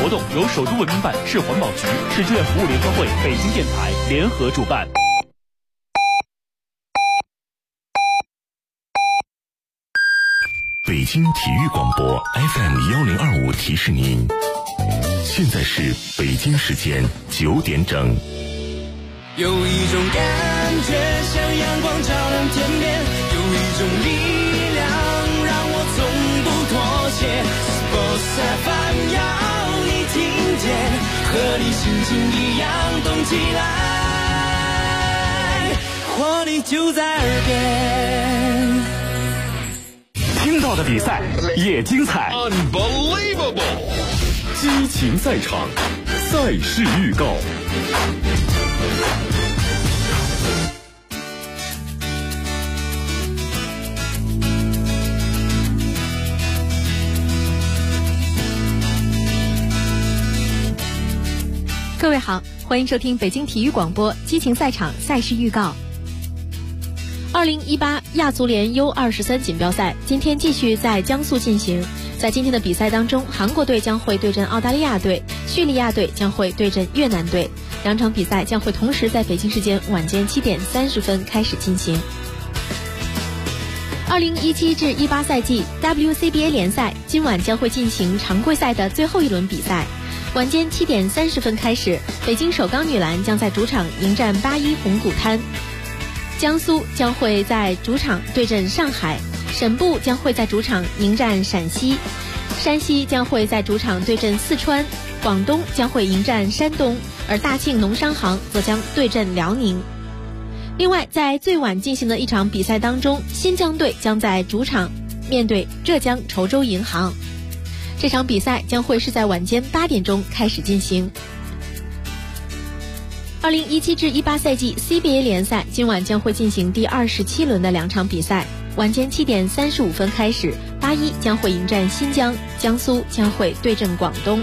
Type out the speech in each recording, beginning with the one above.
活动由首都文明办、市环保局、市志愿服务联合会、北京电台联合主办。 北京体育广播 FM1025提示您，现在是北京时间9点整。 有一种感觉像阳光照亮天边，有一种力量让我从不妥协。Sports FM 要你听见，和你心情一样动起来，活力就在耳边。 听到的比赛也精彩 Unbelievable！ 激情赛场，赛事预告。 各位好，欢迎收听北京体育广播激情赛场赛事预告。2018亚足联 U23 锦标赛今天继续在江苏进行。在今天的比赛当中，韩国队将会对阵澳大利亚队，叙利亚队将会对阵越南队。两场比赛将会同时在北京时间晚间7点30分开始进行。2017至18赛季 WCBA 联赛今晚将会进行常规赛的最后一轮比赛。晚间7点30分开始，北京首钢女篮将在主场迎战81红谷滩。江苏将会在主场对阵上海，沈埠将会在主场迎战陕西，山西将会在主场对阵四川，广东将会迎战山东，而大庆农商行则将对阵辽宁。另外，在最晚进行的一场比赛当中，新疆队将在主场面对浙江稠州银行。这场比赛将会是在晚间8点钟开始进行。2017至18赛季 CBA 联赛今晚将会进行第27轮的两场比赛，晚间7点35分开始，81将会迎战新疆，江苏将会对阵广东。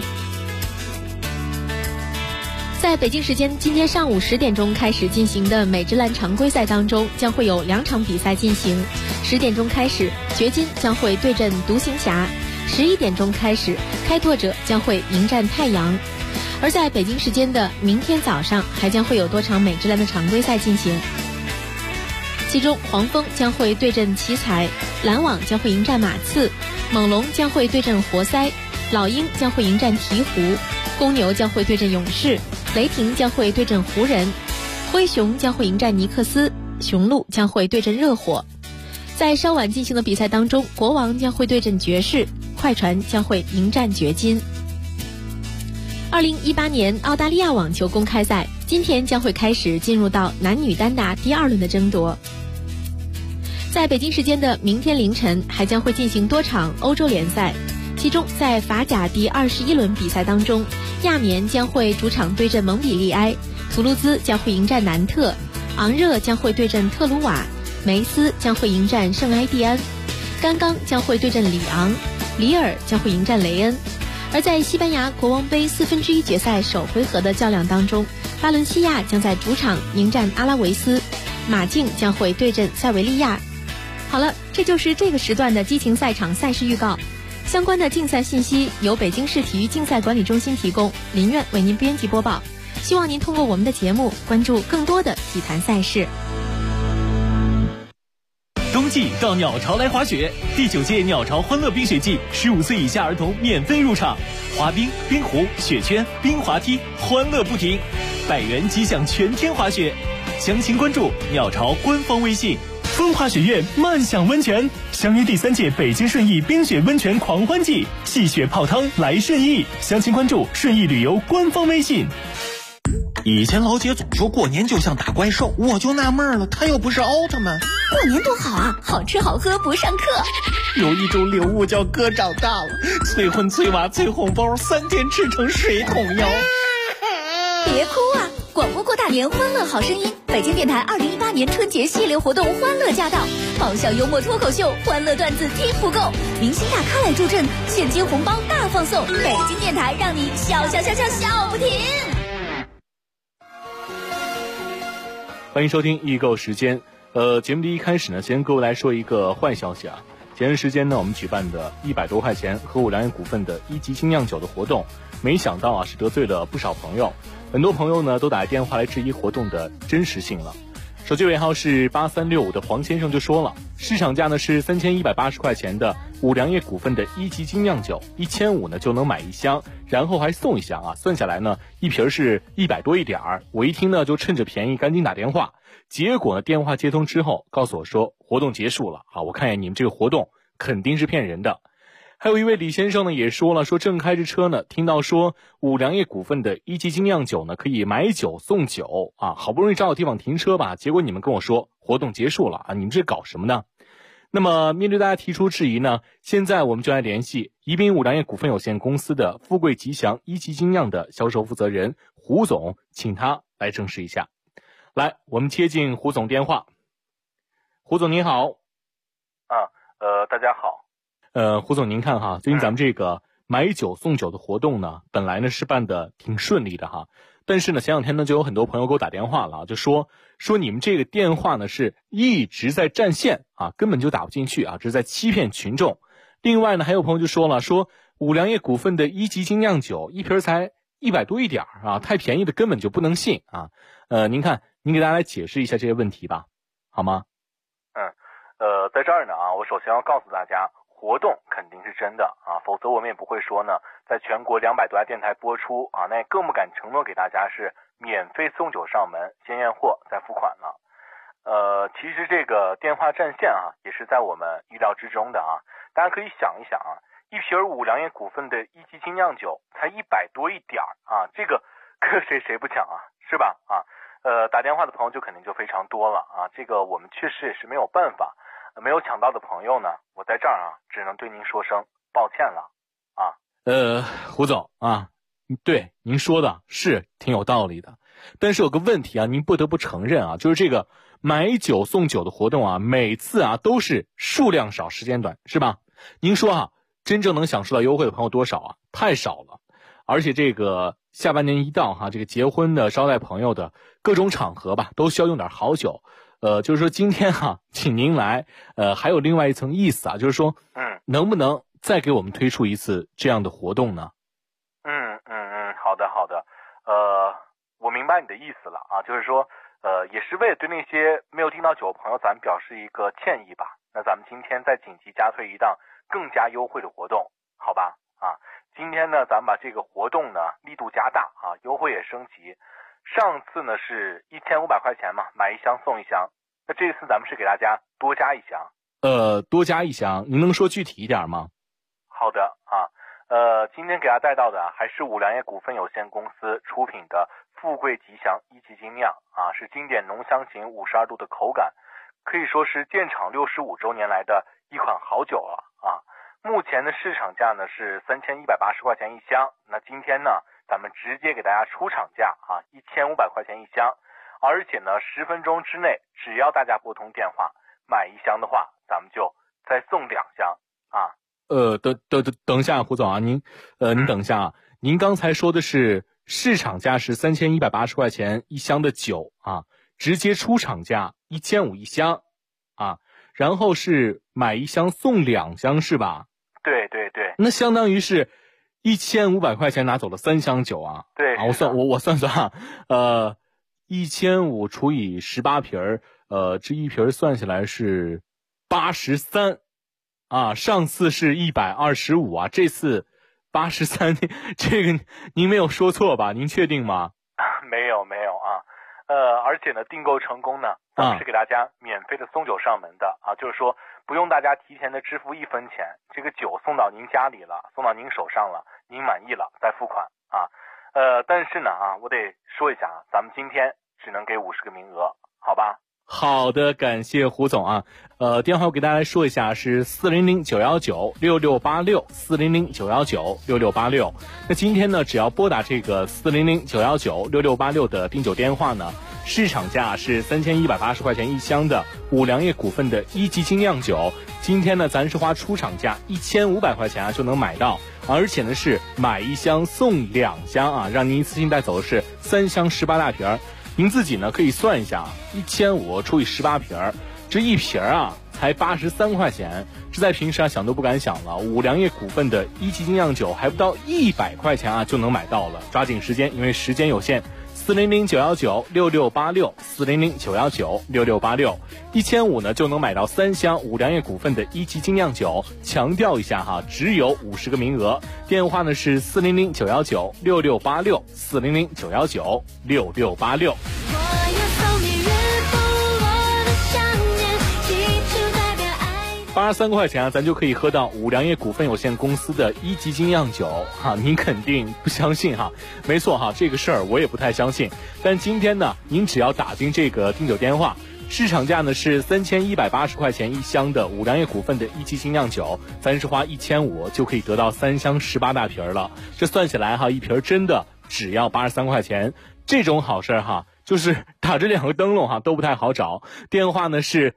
在北京时间今天上午10点钟开始进行的美职篮常规赛当中，将会有两场比赛进行。10点钟开始，掘金将会对阵独行侠；11点钟开始，开拓者将会迎战太阳。而在北京时间的明天早上，还将会有多场美职篮的常规赛进行。其中，黄蜂将会对阵奇才，篮网将会迎战马刺，猛龙将会对阵活塞，老鹰将会迎战鹈鹕，公牛将会对阵勇士，雷霆将会对阵湖人，灰熊将会迎战尼克斯，雄鹿将会对阵热火。在稍晚进行的比赛当中，国王将会对阵爵士，快船将会迎战掘金。2018年澳大利亚网球公开赛今天将会开始进入到男女单打第2轮的争夺。在北京时间的明天凌晨，还将会进行多场欧洲联赛，其中在法甲第21轮比赛当中，亚眠将会主场对阵蒙彼利埃，图卢兹将会迎战南特，昂热将会对阵特鲁瓦，梅斯将会迎战圣埃蒂安，甘刚将会对阵里昂，里尔将会迎战雷恩。而在西班牙国王杯1/4决赛首回合的较量当中，巴伦西亚将在主场迎战阿拉维斯，马竞将会对阵塞维利亚。好了，这就是这个时段的激情赛场赛事预告。相关的竞赛信息由北京市体育竞赛管理中心提供，林苑为您编辑播报。希望您通过我们的节目关注更多的体坛赛事。 冬季到鸟巢来滑雪，第9届鸟巢欢乐冰雪季，15岁以下儿童免费入场，滑冰、冰壶、雪圈、冰滑梯，欢乐不停，100元即享全天滑雪。详情关注鸟巢官方微信。风华雪苑慢享温泉，相约第3届北京顺义冰雪温泉狂欢季，戏雪泡汤来顺义。详情关注顺义旅游官方微信。 以前老姐总说过年就像打怪兽，我就纳闷了，她又不是奥特曼。 过年多好啊，好吃好喝不上课。 有一种礼物叫哥长大了，催婚催娃催红包，3天吃成水桶腰。 别哭啊，广播过大年，欢乐好声音。北京电台2018年春节系列活动欢乐驾到，爆笑幽默脱口秀，欢乐段子听不够，明星大咖来助阵，现金红包大放送。北京电台让你笑笑笑笑笑不停。 欢迎收听预购时间。节目的一开始呢，先各位来说一个坏消息啊。前段时间呢，我们举办的100多块钱和武良业股份的1级精酿酒的活动， 没想到啊是得罪了不少朋友，很多朋友呢都打电话来质疑活动的真实性了。手机尾号是8365的黄先生就说了，市场价呢是3180块钱的五粮液股份的一级精酿酒，1500呢就能买一箱，然后还送一箱啊，算下来呢一瓶是100多一点儿。我一听呢就趁着便宜赶紧打电话，结果呢电话接通之后告诉我说活动结束了啊，我看见你们这个活动肯定是骗人的。还有一位李先生呢也说了，说正开着车呢，听到说五粮液股份的一级精酿酒呢可以买酒送酒啊，好不容易找到地方停车吧，结果你们跟我说活动结束了啊，你们这搞什么呢？那么面对大家提出质疑呢，现在我们就来联系宜宾五粮液股份有限公司的富贵吉祥一级精酿的销售负责人胡总，请他来证实一下。来，我们接进胡总电话。胡总您好。 大家好。 胡总您看哈，最近咱们这个买酒送酒的活动呢，本来呢是办的挺顺利的哈，但是呢前两天呢就有很多朋友给我打电话了，就说你们这个电话呢是一直在占线啊，根本就打不进去啊，这是在欺骗群众。另外呢还有朋友就说了，说五粮液股份的一级精酿酒一瓶才100多一点啊，太便宜的根本就不能信啊。您看您给大家来解释一下这些问题吧，好吗？ 在这儿呢啊，我首先要告诉大家，活动肯定是真的啊，否则我们也不会说呢，在全国200多家电台播出啊，那也更不敢承诺给大家是免费送酒上门，先验货再付款了。其实这个电话占线啊，也是在我们意料之中的啊。大家可以想一想啊，一瓶五粮液股份的一级精酿酒才100多一点啊，这个可谁不抢啊，是吧？啊，打电话的朋友就肯定就非常多了啊，这个我们确实也是没有办法。没有抢到的朋友呢，我在这儿啊，只能对您说声抱歉了啊。 胡总啊，对您说的是挺有道理的，但是有个问题啊，您不得不承认啊，就是这个买酒送酒的活动啊，每次啊都是数量少时间短，是吧？您说啊，真正能享受到优惠的朋友多少啊？太少了。而且这个下半年一到哈，这个结婚的、招待朋友的各种场合吧，都需要用点好酒。就是说今天哈，请您来，还有另外一层意思啊，就是说，能不能再给我们推出一次这样的活动呢？ 好的，我明白你的意思了啊，就是说，也是为了对那些没有订到酒的朋友，咱们表示一个歉意吧。那咱们今天再紧急加推一档更加优惠的活动，好吧？啊，今天呢，咱们把这个活动呢力度加大啊，优惠也升级。上次呢是1500块钱嘛，买一箱送一箱。那这次咱们是给大家多加一箱。 多加一箱，您能说具体一点吗？ 好的啊，今天给大家带到的还是五粮液股份有限公司出品的富贵吉祥一级精酿啊，是经典浓香型52度的口感，可以说是建厂65周年来的一款好酒了啊。目前的市场价呢是3180块钱一箱，那今天呢咱们直接给大家出厂价啊，1500块钱一箱，而且呢10分钟之内，只要大家拨通电话买一箱的话，咱们就再送2箱啊。 等一下，胡总啊，您等一下啊，您刚才说的是市场价是3180块钱一箱的酒啊，直接出厂价1500一箱啊，然后是买一箱送2箱是吧？ 对， 那相当于是1500块钱拿走了3箱酒啊。 对啊，我算啊，1500除以18瓶这一瓶算下来是83啊，上次是125啊，这次83，这个您没有说错吧？您确定吗？ 没有啊，而且呢订购成功呢，咱们是给大家免费的送酒上门的啊，就是说不用大家提前的支付1分钱，这个酒送到您家里了，送到您手上了，您满意了再付款啊。但是呢啊，我得说一下啊，咱们今天只能给50个名额，好吧？ 好的，感谢胡总啊。电话我给大家来说一下，是400-919-6686，400-919-6686。那今天呢，只要拨打这个400-919-6686的订酒电话呢，市场价是3180块钱一箱的五粮液股份的一级精酿酒，今天呢，咱是花出厂价1500块钱啊就能买到，而且呢是买一箱送2箱啊，让您一次性带走的是3箱18大瓶。您自己呢可以算一下，1500除以18瓶，这一瓶啊才83块钱，这在平时想都不敢想了。五粮液股份的一级精酿酒还不到100块钱就能买到了，抓紧时间，因为时间有限。400-919-6686，400-919-6686，1500呢就能买到3箱五粮液股份的一级精酿酒。强调一下只有50个名额。电话呢是400-919-6686，400-919-6686。83块钱咱就可以喝到五粮液股份有限公司的一级精酿酒您肯定不相信没错这个事儿我也不太相信。但今天呢，您只要打进这个订酒电话，市场价呢是3180块钱一箱的五粮液股份的一级精酿酒，咱是花1500就可以得到3箱18大瓶了。这算起来一瓶真的只要83块钱，这种好事就是打这2个灯笼都不太好找。电话呢是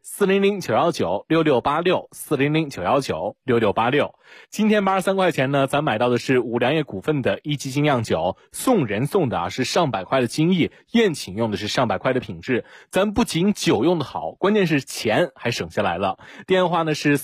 400-919-6686，400-919-6686。今天83块钱呢，咱买到的是五粮液股份的一级精酿酒，送人送的是上百块的精益，宴请用的是上百块的品质。咱不仅酒用的好，关键是钱还省下来了。电话呢是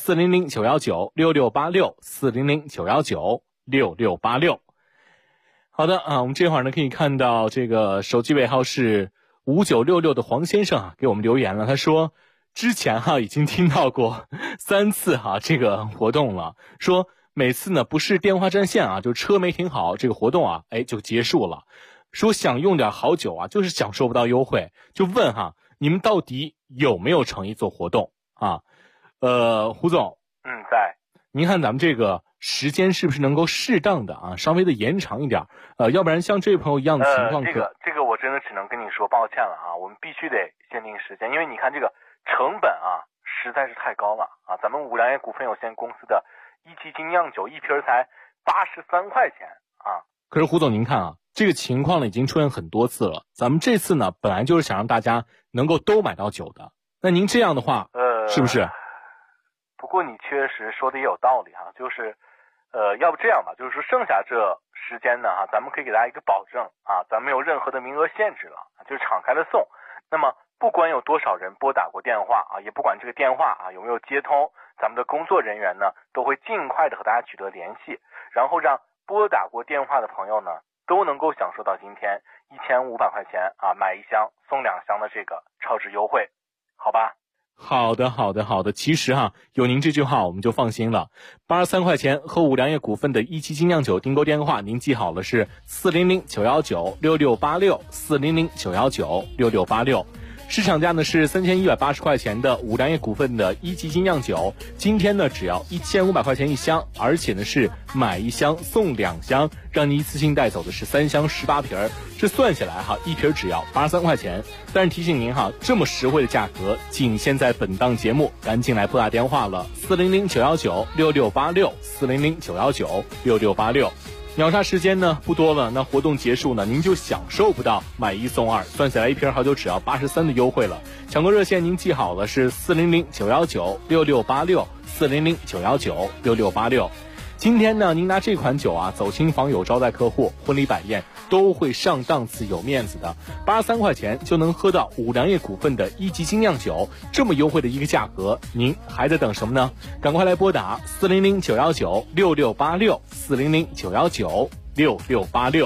400-919-6686，400-919-6686。好的我们这会儿呢可以看到这个手机尾号是5966的黄先生给我们留言了，他说之前已经听到过3次这个活动了，说每次呢不是电话占线就车没停好，这个活动就结束了。说想用点好酒就是享受不到优惠，就问你们到底有没有诚意做活动胡总在。 您看咱们这个时间是不是能够适当的稍微的延长一点要不然像这位朋友一样的情况这个我真的只能跟你说抱歉了我们必须得限定时间，因为你看这个成本实在是太高了咱们五粮液股份有限公司的一级精酿酒一瓶才83块钱可是胡总您看这个情况呢已经出现很多次了，咱们这次呢本来就是想让大家能够都买到酒的，那您这样的话是不是？ 不过你确实说的也有道理就是要不这样吧，就是说剩下这时间呢咱们可以给大家一个保证咱没有任何的名额限制了，就是敞开了送。那么不管有多少人拨打过电话也不管这个电话有没有接通，咱们的工作人员呢都会尽快的和大家取得联系，然后让拨打过电话的朋友呢都能够享受到今天1500块钱买1箱送2箱的这个超值优惠，好吧？ 好的，其实有您这句话我们就放心了。83块钱和五粮液股份的一级精酿酒订购电话您记好了，是400-919-6686，400-919-6686。市场价呢是3180块钱的五粮液股份的一级精酿酒，今天呢只要1500块钱一箱，而且呢是买1箱送2箱，让你一次性带走的是3箱18瓶，这算下来一瓶只要83块钱。但是提醒您这么实惠的价格仅限在本档节目，赶紧来拨打电话了，400-919-6686，400-919-6686。秒杀时间呢不多了，那活动结束呢您就享受不到买1送2，算下来一瓶好酒只要83的优惠了。抢购热线您记好了，是400-919-6686，400-919-6686。今天呢您拿这款酒走亲访友招待客户，婚礼摆宴都会上档次有面子的。83块钱就能喝到五粮液股份的一级精酿酒，这么优惠的一个价格，您还在等什么呢？赶快来拨打400-919-6686，400-919-6686。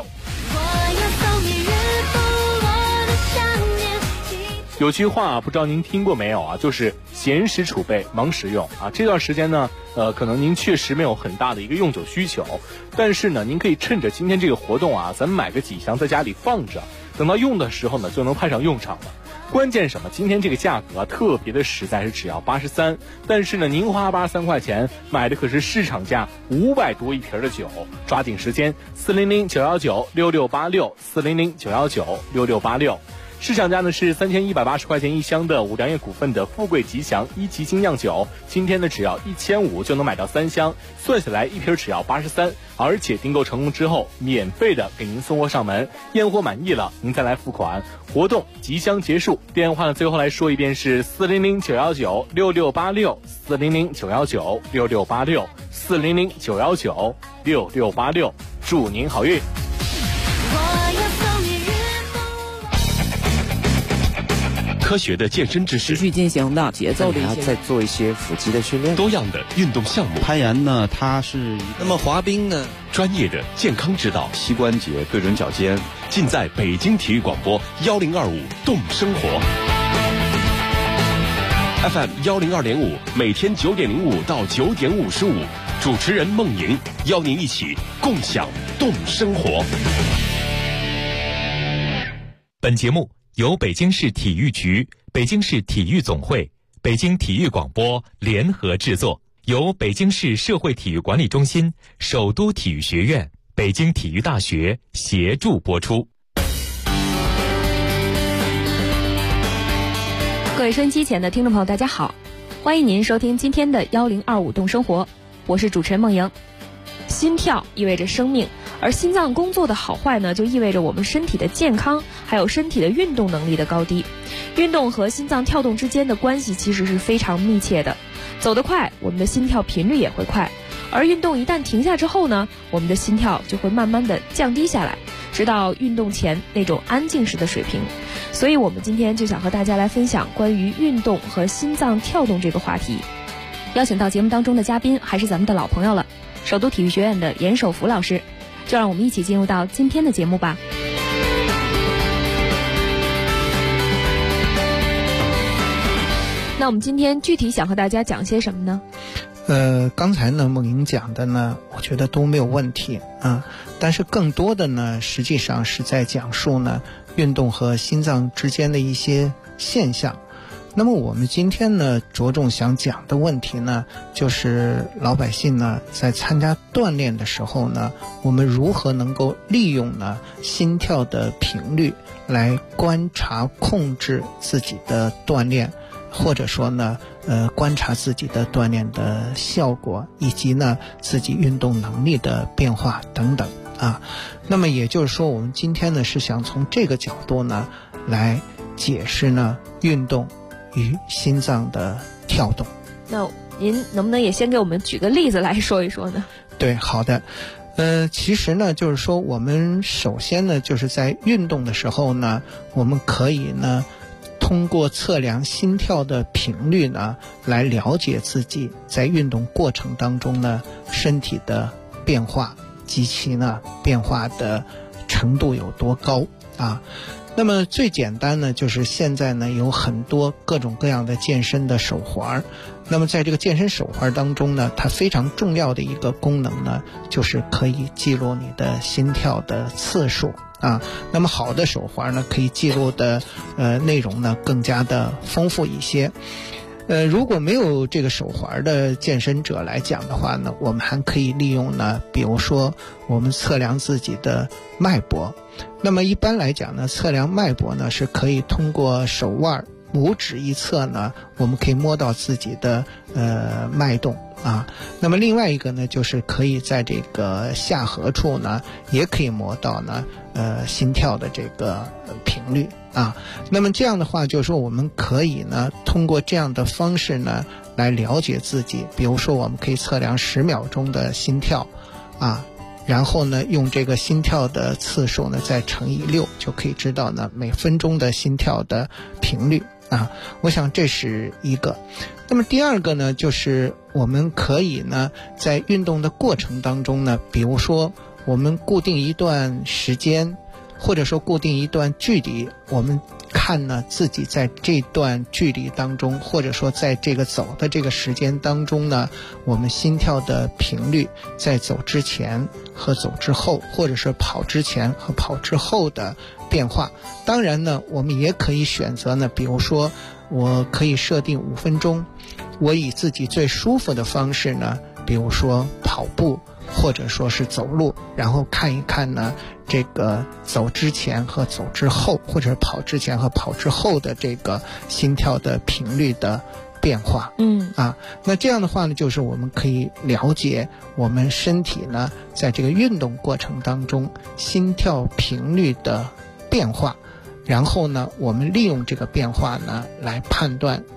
有句话不知道您听过没有就是闲时储备忙时用这段时间呢可能您确实没有很大的一个用酒需求，但是呢您可以趁着今天这个活动咱们买个几箱在家里放着，等到用的时候呢就能派上用场了。关键什么？今天这个价格特别的实在，是只要83，但是呢您花83块钱买的可是市场价500多一瓶的酒，抓紧时间，400-919-6686，400-919-6686。市场价呢是3180块钱一箱的五粮液股份的富贵吉祥一级精酿酒，今天呢只要1500就能买到3箱，算下来一瓶只要83，而且订购成功之后免费的给您送货上门，验货满意了您再来付款。活动即将结束，电话呢最后来说一遍是400-919-6686，400-919-6686，400-919-6686，祝您好运。 科学的健身知识， 持续进行的节奏的一些， 再做一些腹肌的训练， 多样的运动项目。 攀岩呢，它是那么滑冰呢， 专业的健康指导， 膝关节对准脚尖， 尽在北京体育广播1025动生活。FM 102.5，每天9点05到9点55，主持人孟莹邀您一起共享动生活。 本节目由北京市体育局、北京市体育总会、北京体育广播联合制作，由北京市社会体育管理中心、首都体育学院、北京体育大学协助播出。 各位收音机前的听众朋友大家好，欢迎您收听今天的1025动生活，我是主持人孟莹。心跳意味着生命，而心脏工作的好坏呢，就意味着我们身体的健康，还有身体的运动能力的高低。运动和心脏跳动之间的关系其实是非常密切的，走得快，我们的心跳频率也会快，而运动一旦停下之后呢，我们的心跳就会慢慢的降低下来，直到运动前那种安静时的水平。所以我们今天就想和大家来分享关于运动和心脏跳动这个话题。邀请到节目当中的嘉宾还是咱们的老朋友了，首都体育学院的严守福老师，就让我们一起进入到今天的节目吧。那我们今天具体想和大家讲些什么呢？ 刚才呢孟莹讲的呢，我觉得都没有问题啊，但是更多的呢，实际上是在讲述呢运动和心脏之间的一些现象。那么我们今天呢着重想讲的问题呢，就是老百姓呢在参加锻炼的时候呢，我们如何能够利用呢心跳的频率来观察控制自己的锻炼，或者说呢观察自己的锻炼的效果，以及呢自己运动能力的变化等等啊。那么也就是说，我们今天呢是想从这个角度呢来解释呢运动与心脏的跳动。 那您能不能也先给我们举个例子来说一说呢？ 对，好的。其实呢就是说，我们首先呢就是在运动的时候呢，我们可以呢通过测量心跳的频率呢，来了解自己在运动过程当中呢身体的变化及其呢变化的程度有多高啊。那么最简单呢，就是现在呢有很多各种各样的健身的手环，那么在这个健身手环当中呢，它非常重要的一个功能呢，就是可以记录你的心跳的次数啊。那么好的手环呢，可以记录的内容呢更加的丰富一些。如果没有这个手环的健身者来讲的话呢，我们还可以利用呢，比如说我们测量自己的脉搏。那么一般来讲呢，测量脉搏呢是可以通过手腕拇指一侧呢，我们可以摸到自己的脉动啊。那么另外一个呢，就是可以在这个下颌处呢，也可以摸到呢心跳的这个频率啊。那么这样的话，就是说我们可以呢通过这样的方式呢来了解自己。比如说我们可以测量10秒钟的心跳啊，然后呢用这个心跳的次数呢再乘以6，就可以知道呢每分钟的心跳的频率啊。我想这是一个。那么第二个呢，就是我们可以呢在运动的过程当中呢，比如说我们固定一段时间，或者说固定一段距离，我们看呢自己在这段距离当中，或者说在这个走的这个时间当中呢，我们心跳的频率在走之前和走之后，或者是跑之前和跑之后的变化。当然呢我们也可以选择呢，比如说我可以设定5分钟，我以自己最舒服的方式呢，比如说跑步或者说是走路，然后看一看呢这个走之前和走之后，或者跑之前和跑之后的这个心跳的频率的变化。那这样的话呢，就是我们可以了解我们身体呢在这个运动过程当中心跳频率的变化，然后呢我们利用这个变化呢来判断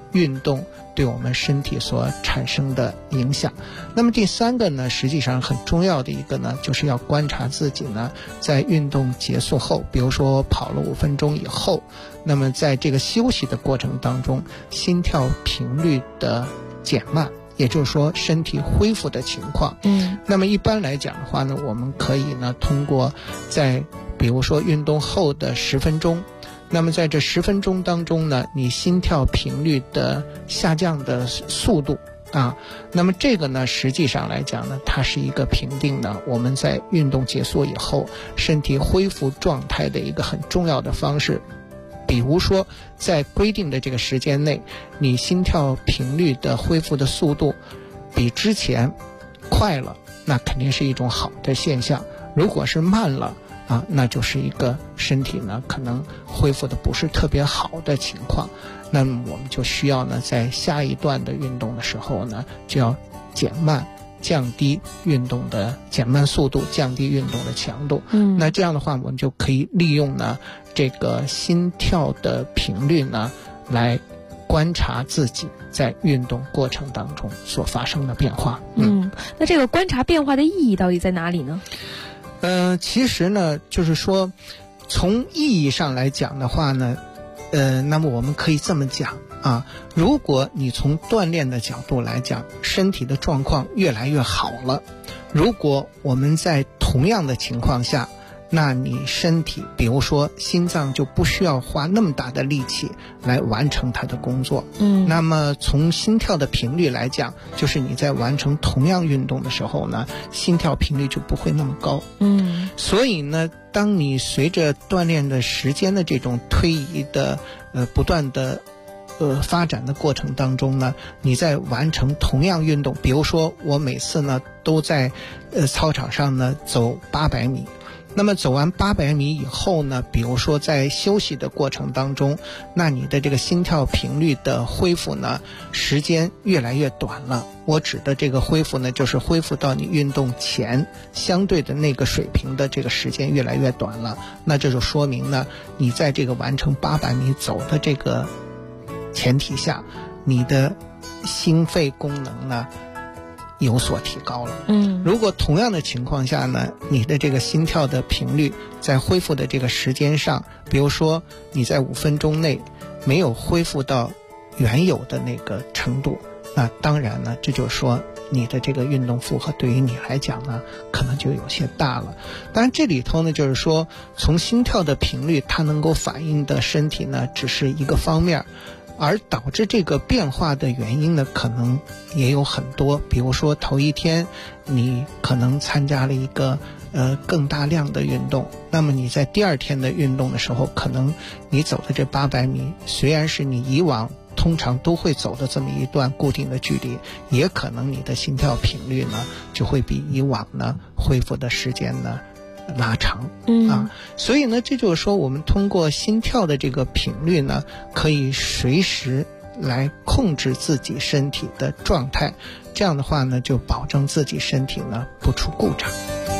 运动对我们身体所产生的影响。那么第三个呢，实际上很重要的一个呢，就是要观察自己呢，在运动结束后，比如说跑了5分钟以后，那么在这个休息的过程当中，心跳频率的减慢，也就是说身体恢复的情况。那么一般来讲的话呢，我们可以呢通过在比如说运动后的10分钟，那么在这10分钟当中呢，你心跳频率的下降的速度那么这个呢实际上来讲呢，它是一个评定呢我们在运动结束以后身体恢复状态的一个很重要的方式。比如说在规定的这个时间内，你心跳频率的恢复的速度比之前快了，那肯定是一种好的现象。如果是慢了那就是一个身体呢可能恢复的不是特别好的情况。那么我们就需要呢在下一段的运动的时候呢，就要降低运动的减慢速度，降低运动的强度。那这样的话我们就可以利用呢这个心跳的频率呢来观察自己在运动过程当中所发生的变化。 那这个观察变化的意义到底在哪里呢？ 其实呢就是说从意义上来讲的话呢，那么我们可以这么讲如果你从锻炼的角度来讲，身体的状况越来越好了，如果我们在同样的情况下，那你身体比如说心脏就不需要花那么大的力气来完成它的工作。那么从心跳的频率来讲，就是你在完成同样运动的时候呢，心跳频率就不会那么高。所以呢，当你随着锻炼的时间的这种推移的不断的发展的过程当中呢，你在完成同样运动，比如说我每次呢都在操场上呢走800米，那么走完800米以后呢，比如说在休息的过程当中，那你的这个心跳频率的恢复呢时间越来越短了。我指的这个恢复呢，就是恢复到你运动前相对的那个水平的这个时间越来越短了。那这就说明呢，你在这个完成800米走的这个前提下，你的心肺功能呢有所提高了。如果同样的情况下呢，你的这个心跳的频率在恢复的这个时间上，比如说你在5分钟内没有恢复到原有的那个程度，那当然呢，这就是说你的这个运动负荷对于你来讲呢可能就有些大了。当然这里头呢就是说，从心跳的频率它能够反映的身体呢只是一个方面，而导致这个变化的原因呢可能也有很多。比如说头一天你可能参加了一个更大量的运动，那么你在第二天的运动的时候，可能你走的这800米虽然是你以往通常都会走的这么一段固定的距离，也可能你的心跳频率呢就会比以往呢恢复的时间呢拉长。所以呢这就是说我们通过心跳的这个频率呢，可以随时来控制自己身体的状态，这样的话呢就保证自己身体呢不出故障。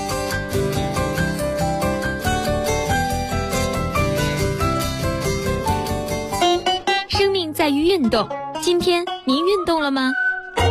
生命在于运动，今天您运动了吗？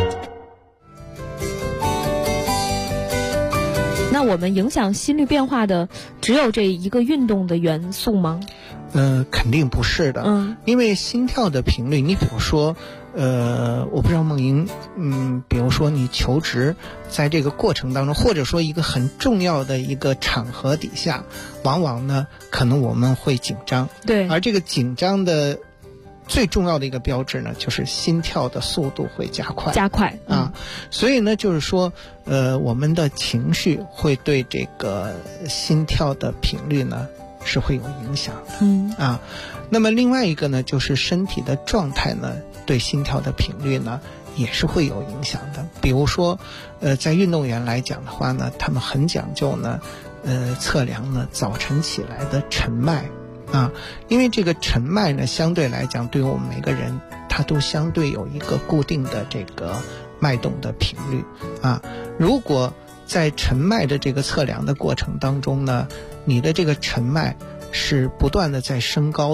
那我们影响心率变化的只有这一个运动的元素吗？ 肯定不是的。因为心跳的频率，你比如说我不知道梦莹比如说你求职在这个过程当中，或者说一个很重要的一个场合底下，往往呢可能我们会紧张。 对， 而这个紧张的最重要的一个标志呢，就是心跳的速度会加快所以呢就是说我们的情绪会对这个心跳的频率呢是会有影响的。那么另外一个呢，就是身体的状态呢对心跳的频率呢也是会有影响的。比如说在运动员来讲的话呢，他们很讲究呢测量呢早晨起来的晨脉因为这个晨脉呢相对来讲对于我们每个人它都相对有一个固定的这个脉动的频率如果在晨脉的这个测量的过程当中呢，你的这个晨脉是不断的在升高的，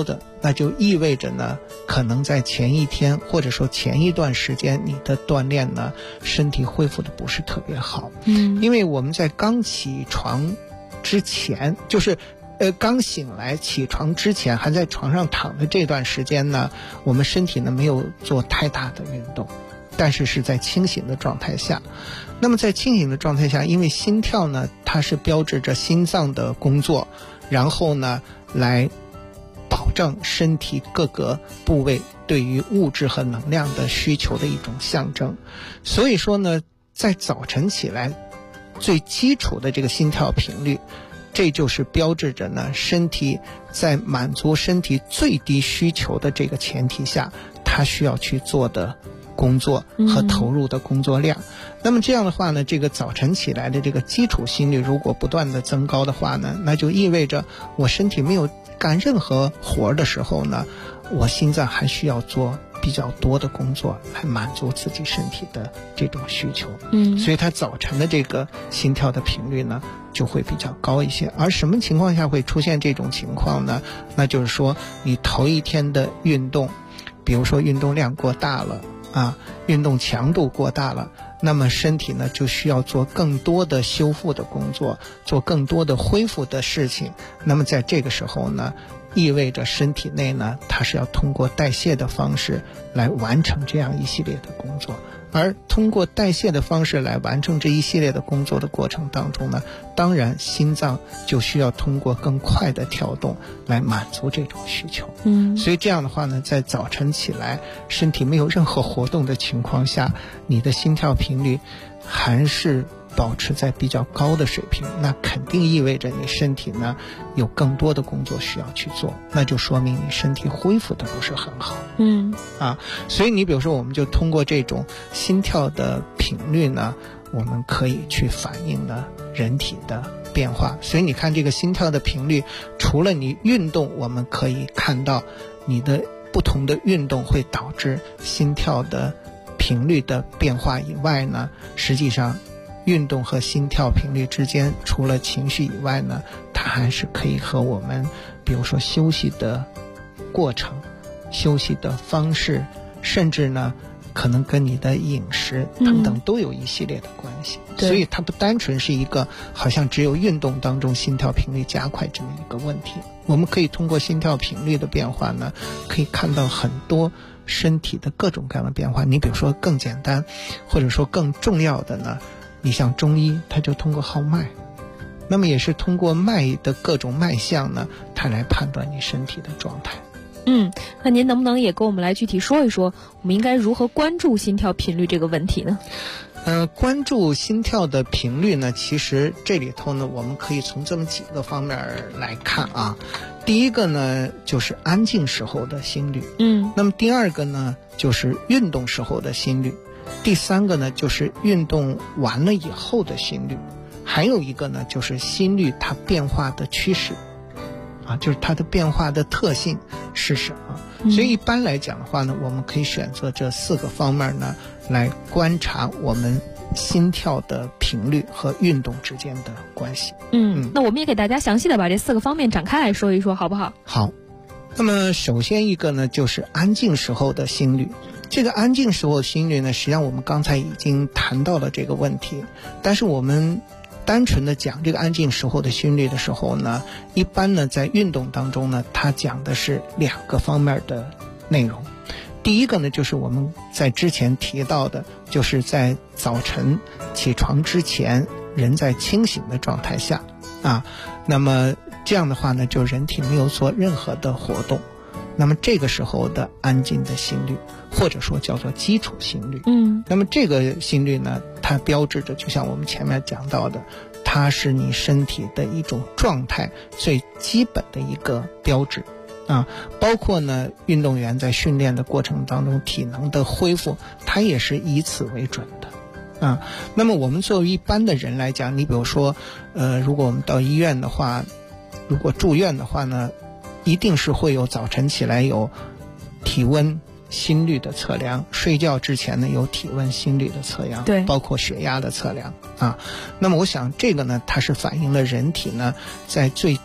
那就意味着呢，可能在前一天或者说前一段时间，你的锻炼呢，身体恢复的不是特别好。因为我们在刚起床之前，就是刚醒来起床之前还在床上躺的这段时间呢，我们身体呢没有做太大的运动，但是是在清醒的状态下。那么在清醒的状态下，因为心跳呢它是标志着心脏的工作，然后呢来保证身体各个部位对于物质和能量的需求的一种象征。所以说呢，在早晨起来最基础的这个心跳频率，这就是标志着呢，身体在满足身体最低需求的这个前提下，它需要去做的工作和投入的工作量。那么这样的话呢，这个早晨起来的这个基础心率如果不断的增高的话呢，那就意味着我身体没有干任何活的时候呢，我心脏还需要做比较多的工作来满足自己身体的这种需求。所以它早晨的这个心跳的频率呢就会比较高一些。而什么情况下会出现这种情况呢？那就是说你头一天的运动，比如说运动量过大了啊，运动强度过大了，那么身体呢就需要做更多的修复的工作，做更多的恢复的事情。那么在这个时候呢，意味着身体内呢它是要通过代谢的方式来完成这样一系列的工作。而通过代谢的方式来完成这一系列的工作的过程当中呢，当然心脏就需要通过更快的跳动来满足这种需求。所以这样的话呢，在早晨起来身体没有任何活动的情况下，你的心跳频率还是保持在比较高的水平，那肯定意味着你身体呢有更多的工作需要去做，那就说明你身体恢复的不是很好。所以你比如说我们就通过这种心跳的频率呢，我们可以去反映呢人体的变化。所以你看这个心跳的频率，除了你运动我们可以看到你的不同的运动会导致心跳的频率的变化以外呢，实际上运动和心跳频率之间除了情绪以外呢，它还是可以和我们比如说休息的过程、休息的方式，甚至呢可能跟你的饮食等等都有一系列的关系。所以它不单纯是一个好像只有运动当中心跳频率加快这么一个问题。我们可以通过心跳频率的变化呢，可以看到很多身体的各种各样的变化。你比如说更简单或者说更重要的呢，你像中医它就通过号脉，那么也是通过脉的各种脉象呢，它来判断你身体的状态。 那您能不能也跟我们来具体说一说，我们应该如何关注心跳频率这个问题呢？ 关注心跳的频率呢，其实这里头呢，我们可以从这么几个方面来看啊。第一个呢，就是安静时候的心率。那么第二个呢，就是运动时候的心率。第三个呢，就是运动完了以后的心率。还有一个呢，就是心率它变化的趋势啊，就是它的变化的特性是什么。所以一般来讲的话呢，我们可以选择这4个方面呢来观察我们心跳的频率和运动之间的关系。 那我们也给大家详细的把这4个方面展开来说一说，好不好？ 好。那么首先一个呢，就是安静时候的心率。这个安静时候的心率呢，实际上我们刚才已经谈到了这个问题，但是我们单纯的讲这个安静时候的心率的时候呢，一般呢在运动当中呢，它讲的是2个方面的内容。第一个呢，就是我们在之前提到的，就是在早晨起床之前，人在清醒的状态下啊，那么这样的话呢，就人体没有做任何的活动，那么这个时候的安静的心率，或者说叫做基础心率。那么这个心率呢，它标志着就像我们前面讲到的，它是你身体的一种状态最基本的一个标志啊。包括呢运动员在训练的过程当中体能的恢复，它也是以此为准的啊。那么我们作为一般的人来讲，你比如说如果我们到医院的话，如果住院的话呢，一定是会有早晨起来有体温心率的测量，睡觉之前呢有体温心率的测量， 对， 包括血压的测量啊。那么我想这个呢，它是反映了人体呢在最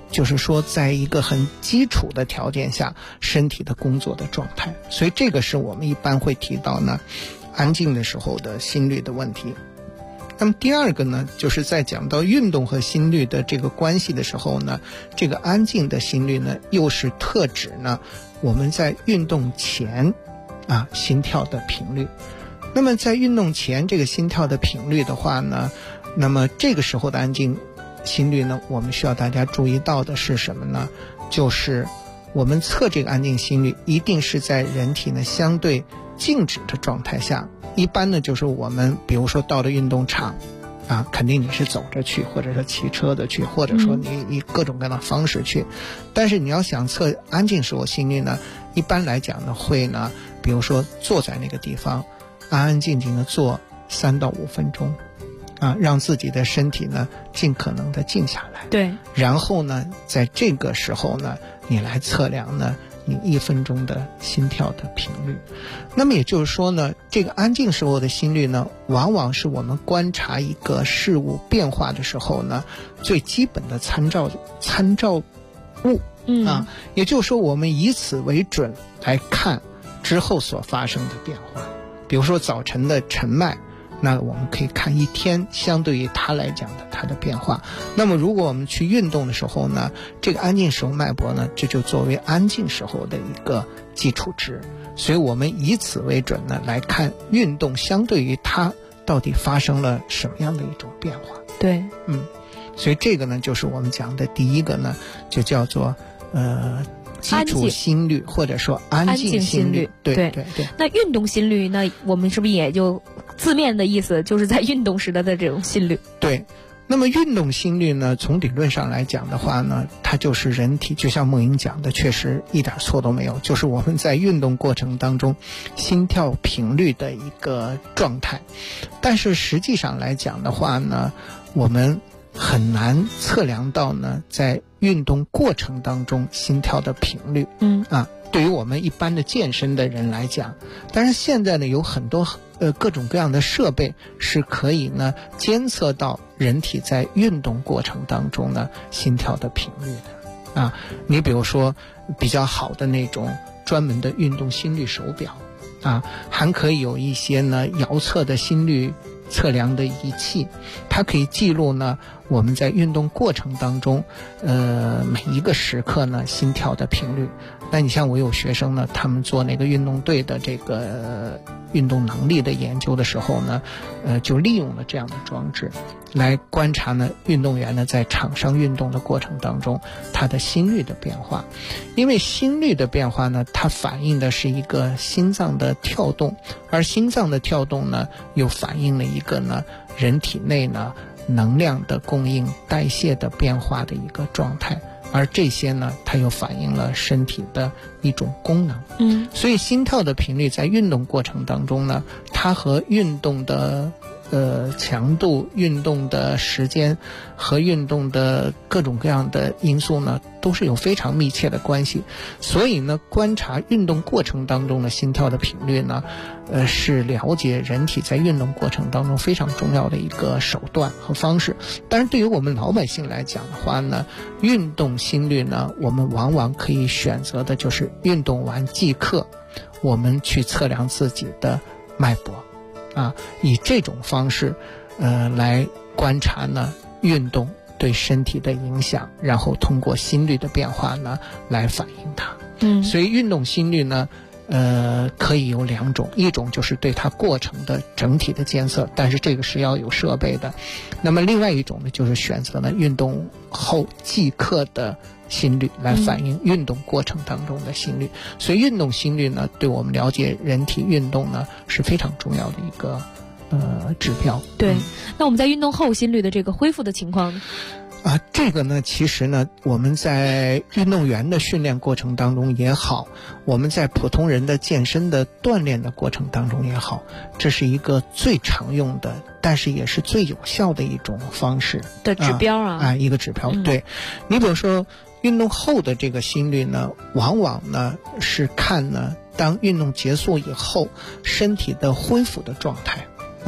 就是说在一个很基础的条件下身体的工作的状态。所以这个是我们一般会提到呢安静的时候的心率的问题。那么第二个呢，就是在讲到运动和心率的这个关系的时候呢，这个安静的心率呢，又是特指呢我们在运动前心跳的频率。那么在运动前这个心跳的频率的话呢，那么这个时候的安静心率呢，我们需要大家注意到的是什么呢？就是我们测这个安静心率一定是在人体呢相对静止的状态下。一般呢就是我们比如说到了运动场肯定你是走着去，或者说骑车的去，或者说你以各种各样的方式去。但是你要想测安静时候心率呢，一般来讲呢会呢比如说坐在那个地方安安静静的坐3到5分钟让自己的身体呢尽可能的静下来。 对。 然后呢在这个时候呢你来测量呢你1分钟的心跳的频率。那么也就是说呢，这个安静时候的心率呢，往往是我们观察一个事物变化的时候呢，最基本的参照物也就是说我们以此为准来看之后所发生的变化。比如说早晨的晨脉，那我们可以看1天相对于它来讲的它的变化。那么如果我们去运动的时候呢，这个安静时候脉搏呢，这就作为安静时候的一个基础值。所以我们以此为准呢来看运动相对于它到底发生了什么样的一种变化。 对。 所以这个呢就是我们讲的第一个呢，就叫做基础心率或者说安静心率。对。 那运动心率呢，我们是不是也就字面的意思就是在运动时的这种心率？ 对。那么运动心率呢，从理论上来讲的话呢，它就是人体，就像梦莹讲的，确实一点错都没有，就是我们在运动过程当中心跳频率的一个状态。但是实际上来讲的话呢，我们很难测量到呢在运动过程当中心跳的频率。对于我们一般的健身的人来讲，但是现在呢有很多各种各样的设备是可以呢监测到人体在运动过程当中呢心跳的频率的你比如说比较好的那种专门的运动心率手表还可以有一些呢遥测的心率测量的仪器，它可以记录呢我们在运动过程当中每一个时刻呢心跳的频率。那你像我有学生呢，他们做那个运动队的这个运动能力的研究的时候呢就利用了这样的装置来观察呢运动员呢在场上运动的过程当中他的心率的变化。因为心率的变化呢，它反映的是一个心脏的跳动，而心脏的跳动呢又反映了一个呢人体内呢能量的供应代谢的变化的一个状态，而这些呢它又反映了身体的一种功能。所以心跳的频率在运动过程当中呢，它和运动的强度、运动的时间和运动的各种各样的因素呢都是有非常密切的关系。所以呢观察运动过程当中的心跳的频率呢是了解人体在运动过程当中非常重要的一个手段和方式。但是对于我们老百姓来讲的话呢，运动心率呢我们往往可以选择的就是运动完即刻我们去测量自己的脉搏以这种方式来观察呢运动对身体的影响，然后通过心率的变化呢来反映它。所以运动心率呢可以有2种，一种就是对它过程的整体的监测，但是这个是要有设备的。那么另外一种呢就是选择呢运动后即刻的心率来反映运动过程当中的心率。所以运动心率呢对我们了解人体运动呢是非常重要的一个指标。 对。那我们在运动后心率的这个恢复的情况呢？ 这个呢其实呢我们在运动员的训练过程当中也好，我们在普通人的健身的锻炼的过程当中也好，这是一个最常用的但是也是最有效的一种方式的指标一个指标。对。你比如说运动后的这个心率呢，往往呢是看呢当运动结束以后身体的恢复的状态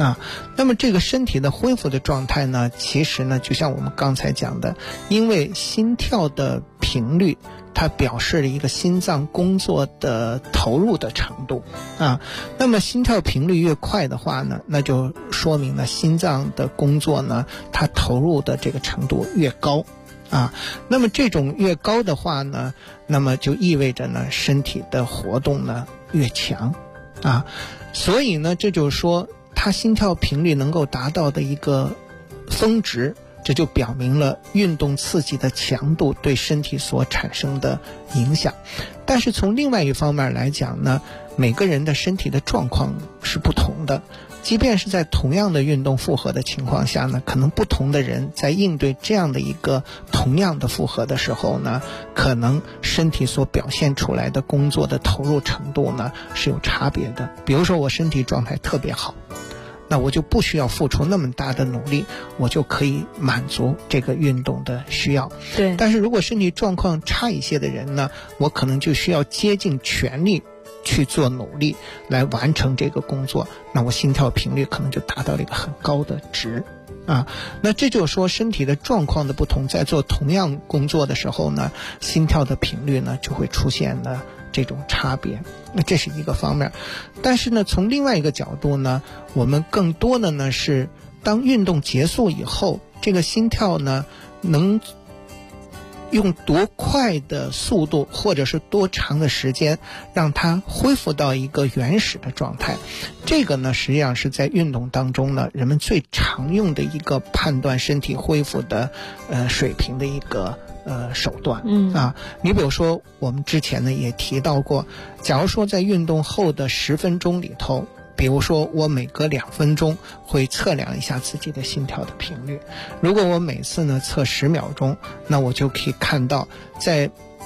啊。那么这个身体的恢复的状态呢，其实呢就像我们刚才讲的，因为心跳的频率它表示了一个心脏工作的投入的程度啊。那么心跳频率越快的话呢，那就说明了心脏的工作呢它投入的这个程度越高啊。那么这种越高的话呢，那么就意味着呢身体的活动呢越强啊。所以呢这就是说它心跳频率能够达到的一个峰值，这就表明了运动刺激的强度对身体所产生的影响。但是从另外一方面来讲呢，每个人的身体的状况是不同的，即便是在同样的运动负荷的情况下呢，可能不同的人在应对这样的一个同样的负荷的时候呢，可能身体所表现出来的工作的投入程度呢是有差别的。比如说我身体状态特别好，那我就不需要付出那么大的努力，我就可以满足这个运动的需要。 对。 但是如果身体状况差一些的人呢，我可能就需要竭尽全力去做努力来完成这个工作，那我心跳频率可能就达到了一个很高的值啊。那这就是说身体的状况的不同，在做同样工作的时候呢，心跳的频率呢就会出现了这种差别。那这是一个方面。但是呢从另外一个角度呢，我们更多的呢是当运动结束以后，这个心跳呢能用多快的速度或者是多长的时间让它恢复到一个原始的状态。这个呢实际上是在运动当中呢人们最常用的一个判断身体恢复的水平的一个手段啊。你比如说我们之前呢也提到过，假如说在运动后的10分钟里头，比如说我每隔2分钟会测量一下自己的心跳的频率，如果我每次呢测10秒钟，那我就可以看到在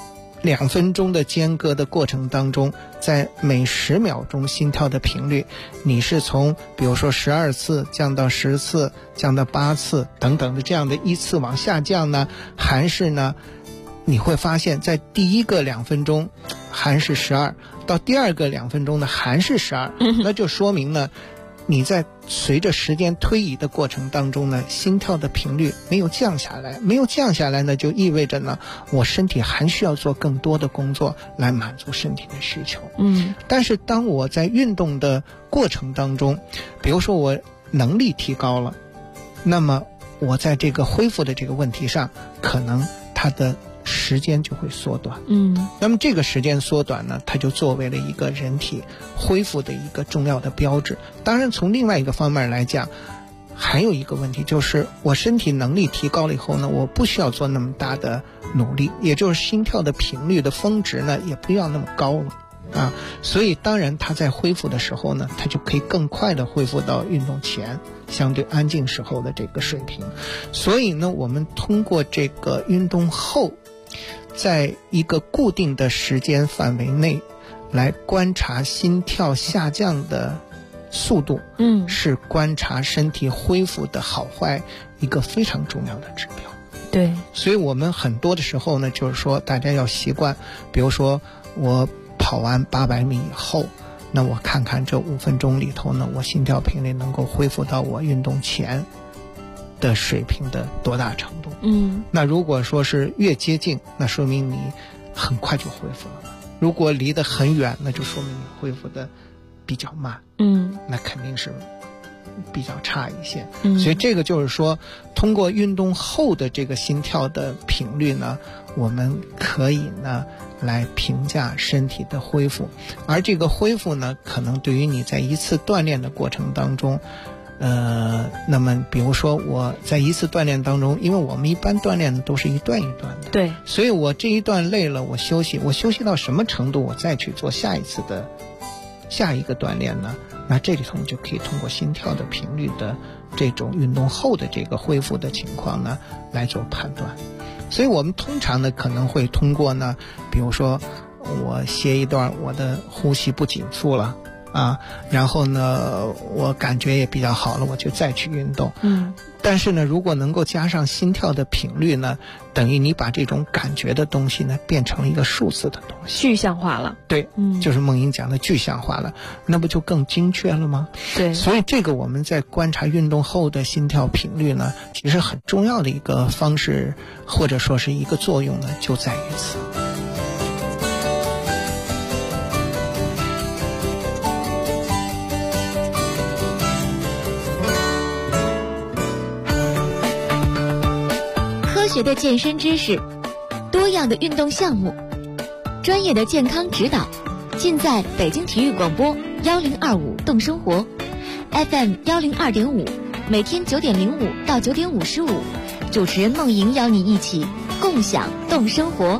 2分钟的间隔的过程当中，在每10秒钟心跳的频率，你是从比如说12次降到10次，降到8次等等的这样的依次往下降呢，还是呢你会发现在第一个2分钟还是12，到第二个2分钟呢还是12，那就说明呢你在随着时间推移的过程当中呢，心跳的频率没有降下来，没有降下来呢，就意味着呢我身体还需要做更多的工作来满足身体的需求。但是当我在运动的过程当中，比如说我能力提高了，那么我在这个恢复的这个问题上，可能它的时间就会缩短。那么这个时间缩短呢，它就作为了一个人体恢复的一个重要的标志。当然从另外一个方面来讲，还有一个问题就是我身体能力提高了以后呢，我不需要做那么大的努力，也就是心跳的频率的峰值呢也不要那么高了啊。所以当然它在恢复的时候呢，它就可以更快的恢复到运动前相对安静时候的这个水平。所以呢我们通过这个运动后在一个固定的时间范围内来观察心跳下降的速度，是观察身体恢复的好坏一个非常重要的指标。 对， 所以我们很多的时候呢，就是说大家要习惯，比如说我跑完800米以后，那我看看这5分钟里头呢，我心跳频率能够恢复到我运动前的水平的多大程度。那如果说是越接近，那说明你很快就恢复了；如果离得很远，那就说明你恢复的比较慢。那肯定是比较差一些。所以这个就是说，通过运动后的这个心跳的频率呢，我们可以呢来评价身体的恢复。而这个恢复呢，可能对于你在一次锻炼的过程当中，那么比如说我在一次锻炼当中，因为我们一般锻炼的都是一段一段的， 对， 所以我这一段累了，我休息到什么程度，我再去做下一个锻炼呢？那这里头就可以通过心跳的频率的这种运动后的这个恢复的情况呢来做判断。所以我们通常呢可能会通过呢，比如说我歇一段，我的呼吸不紧促了啊，然后呢我感觉也比较好了，我就再去运动。但是呢，如果能够加上心跳的频率呢，等于你把这种感觉的东西呢变成了一个数字的东西， 具象化了。 对，就是梦莹讲的具象化了，那不就更精确了吗？ 对， 所以这个我们在观察运动后的心跳频率呢，其实很重要的一个方式，或者说是一个作用呢，就在于此。 科学的健身知识，多样的运动项目，专业的健康指导，尽在北京体育广播1025动生活 FM 102.5，每天9点05到9点55，主持人梦莹邀你一起共享动生活。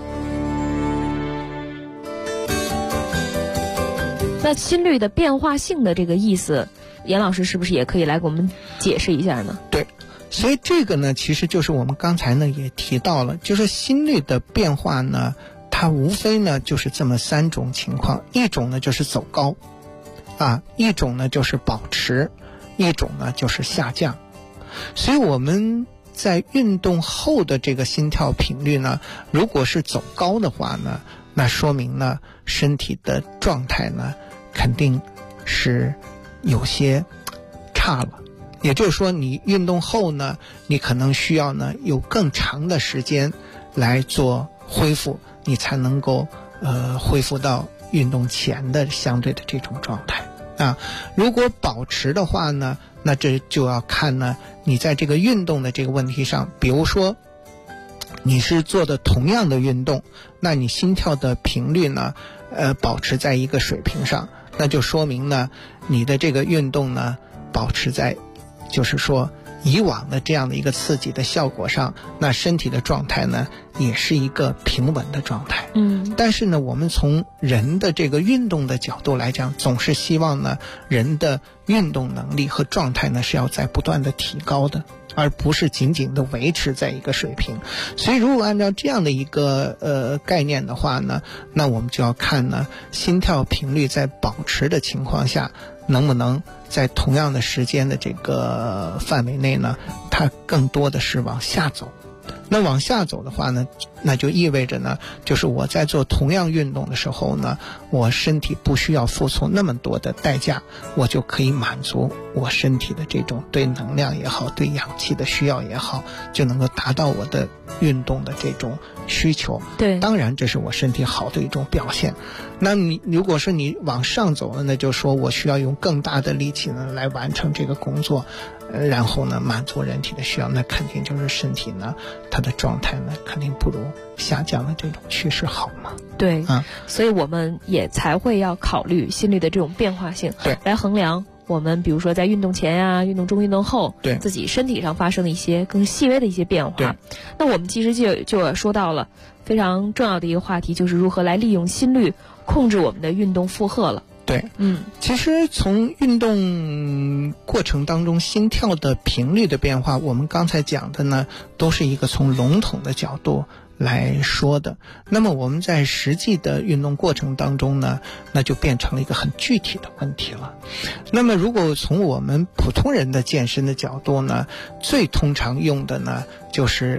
那心率的变化性的这个意思，严老师是不是也可以来给我们解释一下呢？ 对。所以这个呢，其实就是我们刚才呢也提到了，就是心率的变化呢，它无非呢就是这么3种情况，一种呢就是走高，一种呢就是保持，一种呢就是下降。所以我们在运动后的这个心跳频率呢，如果是走高的话呢，那说明呢身体的状态呢肯定是有些差了。也就是说，你运动后呢，你可能需要呢有更长的时间来做恢复，你才能够恢复到运动前的相对的这种状态啊。如果保持的话呢，那这就要看呢你在这个运动的这个问题上，比如说你是做的同样的运动，那你心跳的频率呢保持在一个水平上，那就说明呢你的这个运动呢保持在就是说以往的这样的一个刺激的效果上，那身体的状态呢也是一个平稳的状态。但是呢我们从人的这个运动的角度来讲，总是希望呢人的运动能力和状态呢是要在不断的提高的，而不是仅仅的维持在一个水平。所以如果按照这样的一个概念的话呢，那我们就要看呢心跳频率在保持的情况下，能不能在同样的时间的这个范围内呢，它更多的是往下走。那往下走的话呢，那就意味着呢，就是我在做同样运动的时候呢，我身体不需要付出那么多的代价，我就可以满足我身体的这种对能量也好，对氧气的需要也好，就能够达到我的运动的这种需求。 对， 当然这是我身体好的一种表现。那你如果是你往上走了，那就说我需要用更大的力气呢来完成这个工作，然后呢满足人体的需要，那肯定就是身体呢它的状态呢肯定不如下降的这种趋势好嘛。 对，所以我们也才会要考虑心率的这种变化性， 对， 来衡量我们比如说在运动前呀、运动中、运动后， 对自己身体上发生的一些更细微的一些变化。那我们其实就说到了非常重要的一个话题，就是如何来利用心率控制我们的运动负荷了。 对，其实从运动过程当中心跳的频率的变化，我们刚才讲的呢都是一个从笼统的角度来说的。那么我们在实际的运动过程当中呢，那就变成了一个很具体的问题了。那么如果从我们普通人的健身的角度呢，最通常用的呢就是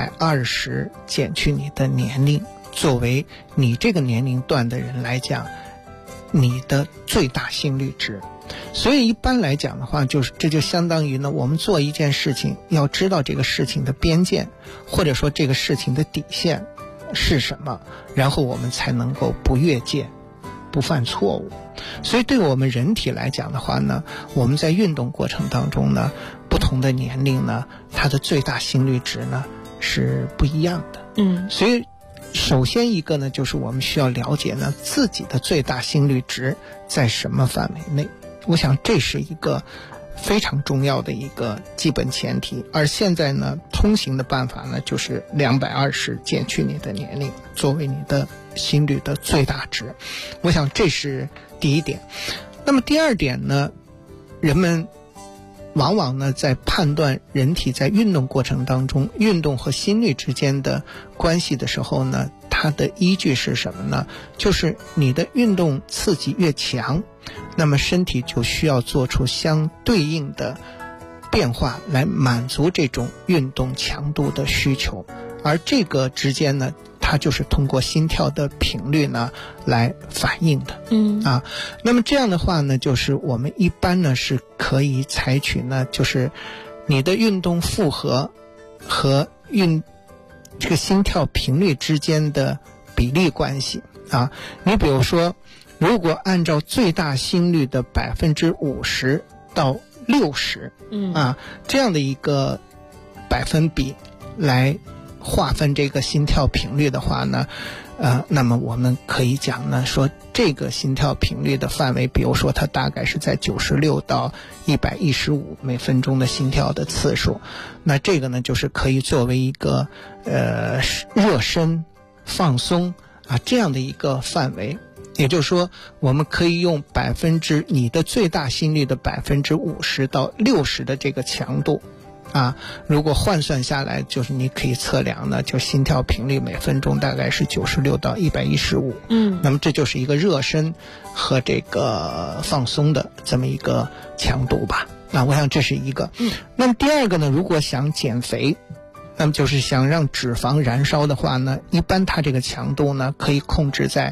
220减去你的年龄，作为你这个年龄段的人来讲你的最大心率值。所以一般来讲的话，就是这就相当于呢，我们做一件事情要知道这个事情的边界，或者说这个事情的底线是什么，然后我们才能够不越界，不犯错误。所以对我们人体来讲的话呢，我们在运动过程当中呢，不同的年龄呢，它的最大心率值呢是不一样的。所以首先一个呢，就是我们需要了解呢自己的最大心率值在什么范围内。我想这是一个非常重要的一个基本前提。而现在呢，通行的办法呢就是220减去你的年龄，作为你的心率的最大值。我想这是第一点。那么第二点呢，人们往往呢在判断人体在运动过程当中运动和心率之间的关系的时候呢，他它的依据是什么呢？就是你的运动刺激越强，那么身体就需要做出相对应的变化来满足这种运动强度的需求，而这个之间呢，它就是通过心跳的频率呢来反映的。那么这样的话呢，就是我们一般呢是可以采取呢，就是你的运动负荷和这个心跳频率之间的比例关系啊。你比如说，如果按照最大心率的50%到60%，这样的一个百分比来划分这个心跳频率的话呢，那么我们可以讲呢，说这个心跳频率的范围，比如说它大概是在96到115每分钟的心跳的次数，那这个呢就是可以作为一个热身放松这样的一个范围。也就是说，我们可以用你的最大心率的50%到60%的这个强度如果换算下来，就是你可以测量呢，就心跳频率每分钟大概是96到115。那么这就是一个热身和这个放松的这么一个强度吧。那我想这是一个。那么第二个呢，如果想减肥，那么就是想让脂肪燃烧的话呢，一般它这个强度呢可以控制在